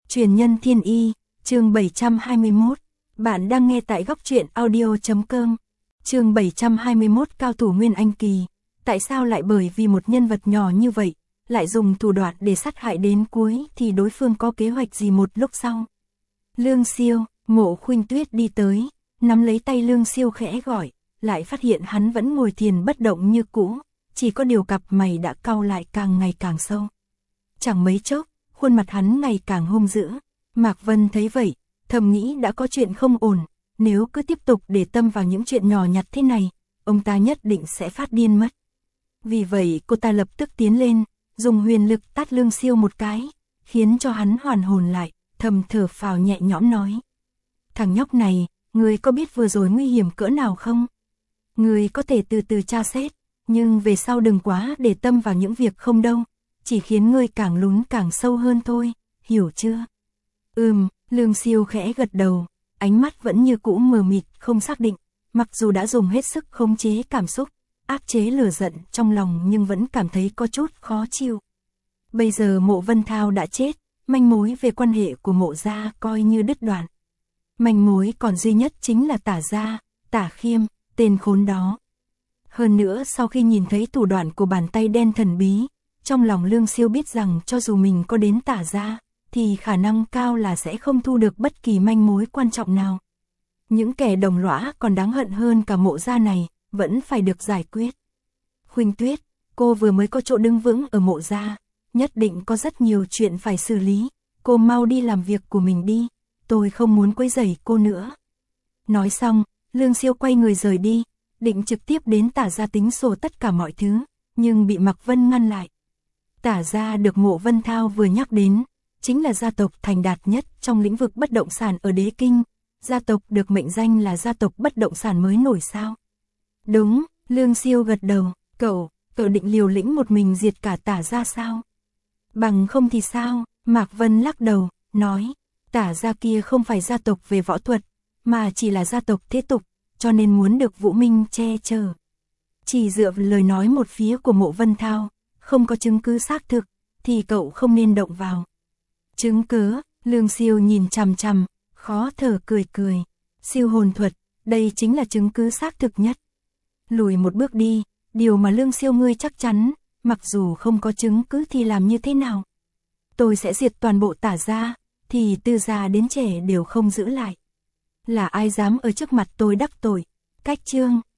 Truyền nhân thiên y, chương 721. Bạn đang nghe tại góc truyện audio.com. Chương 721 cao thủ Nguyên Anh kỳ. Tại sao lại bởi vì một nhân vật nhỏ như vậy, lại dùng thủ đoạn để sát hại đến cuối thì đối phương có kế hoạch gì một lúc sau? Lương Siêu, Mộ Khuynh Tuyết đi tới, nắm lấy tay Lương Siêu khẽ gọi, lại phát hiện hắn vẫn ngồi thiền bất động như cũ, chỉ có điều cặp mày đã cau lại càng ngày càng sâu. Chẳng mấy chốc, khuôn mặt hắn ngày càng hung dữ. Mạc Vân thấy vậy, thầm nghĩ đã có chuyện không ổn, nếu cứ tiếp tục để tâm vào những chuyện nhỏ nhặt thế này, ông ta nhất định sẽ phát điên mất. Vì vậy cô ta lập tức tiến lên, dùng huyền lực tát Lương Siêu một cái, khiến cho hắn hoàn hồn lại, thầm thở phào nhẹ nhõm nói. Thằng nhóc này, ngươi có biết vừa rồi nguy hiểm cỡ nào không? Ngươi có thể từ từ tra xét, nhưng về sau đừng quá để tâm vào những việc không đâu, chỉ khiến ngươi càng lún càng sâu hơn thôi, hiểu chưa? Lương Siêu khẽ gật đầu, ánh mắt vẫn như cũ mờ mịt không xác định, mặc dù đã dùng hết sức khống chế cảm xúc, áp chế lửa giận trong lòng nhưng vẫn cảm thấy có chút khó chịu. Bây giờ Mộ Vân Thao đã chết, manh mối về quan hệ của Mộ gia coi như đứt đoạn. Manh mối còn duy nhất chính là Tả gia, Tả Khiêm, tên khốn đó. Hơn nữa sau khi nhìn thấy thủ đoạn của bàn tay đen thần bí, trong lòng Lương Siêu biết rằng cho dù mình có đến Tả gia, thì khả năng cao là sẽ không thu được bất kỳ manh mối quan trọng nào. Những kẻ đồng lõa còn đáng hận hơn cả Mộ gia này, vẫn phải được giải quyết. Khuynh Tuyết, cô vừa mới có chỗ đứng vững ở Mộ gia, nhất định có rất nhiều chuyện phải xử lý, cô mau đi làm việc của mình đi, tôi không muốn quấy rầy cô nữa. Nói xong, Lương Siêu quay người rời đi, định trực tiếp đến Tả gia tính sổ tất cả mọi thứ, nhưng bị Mạc Vân ngăn lại. Tả gia được Mộ Vân Thao vừa nhắc đến, chính là gia tộc thành đạt nhất trong lĩnh vực bất động sản ở Đế Kinh, gia tộc được mệnh danh là gia tộc bất động sản mới nổi sao? Đúng, Lương Siêu gật đầu, cậu định liều lĩnh một mình diệt cả Tả gia sao? Bằng không thì sao? Mạc Vân lắc đầu, nói, Tả gia kia không phải gia tộc về võ thuật, mà chỉ là gia tộc thế tục, cho nên muốn được Vũ Minh che chở. Chỉ dựa vào lời nói một phía của Mộ Vân Thao, không có chứng cứ xác thực, thì cậu không nên động vào. Chứng cứ? Lương Siêu nhìn chằm chằm, khó thở cười. Siêu hồn thuật, đây chính là chứng cứ xác thực nhất. Lùi một bước đi, điều mà Lương Siêu ngươi chắc chắn, mặc dù không có chứng cứ thì làm như thế nào? Tôi sẽ diệt toàn bộ Tả gia, thì từ già đến trẻ đều không giữ lại. Là ai dám ở trước mặt tôi đắc tội? Cách chương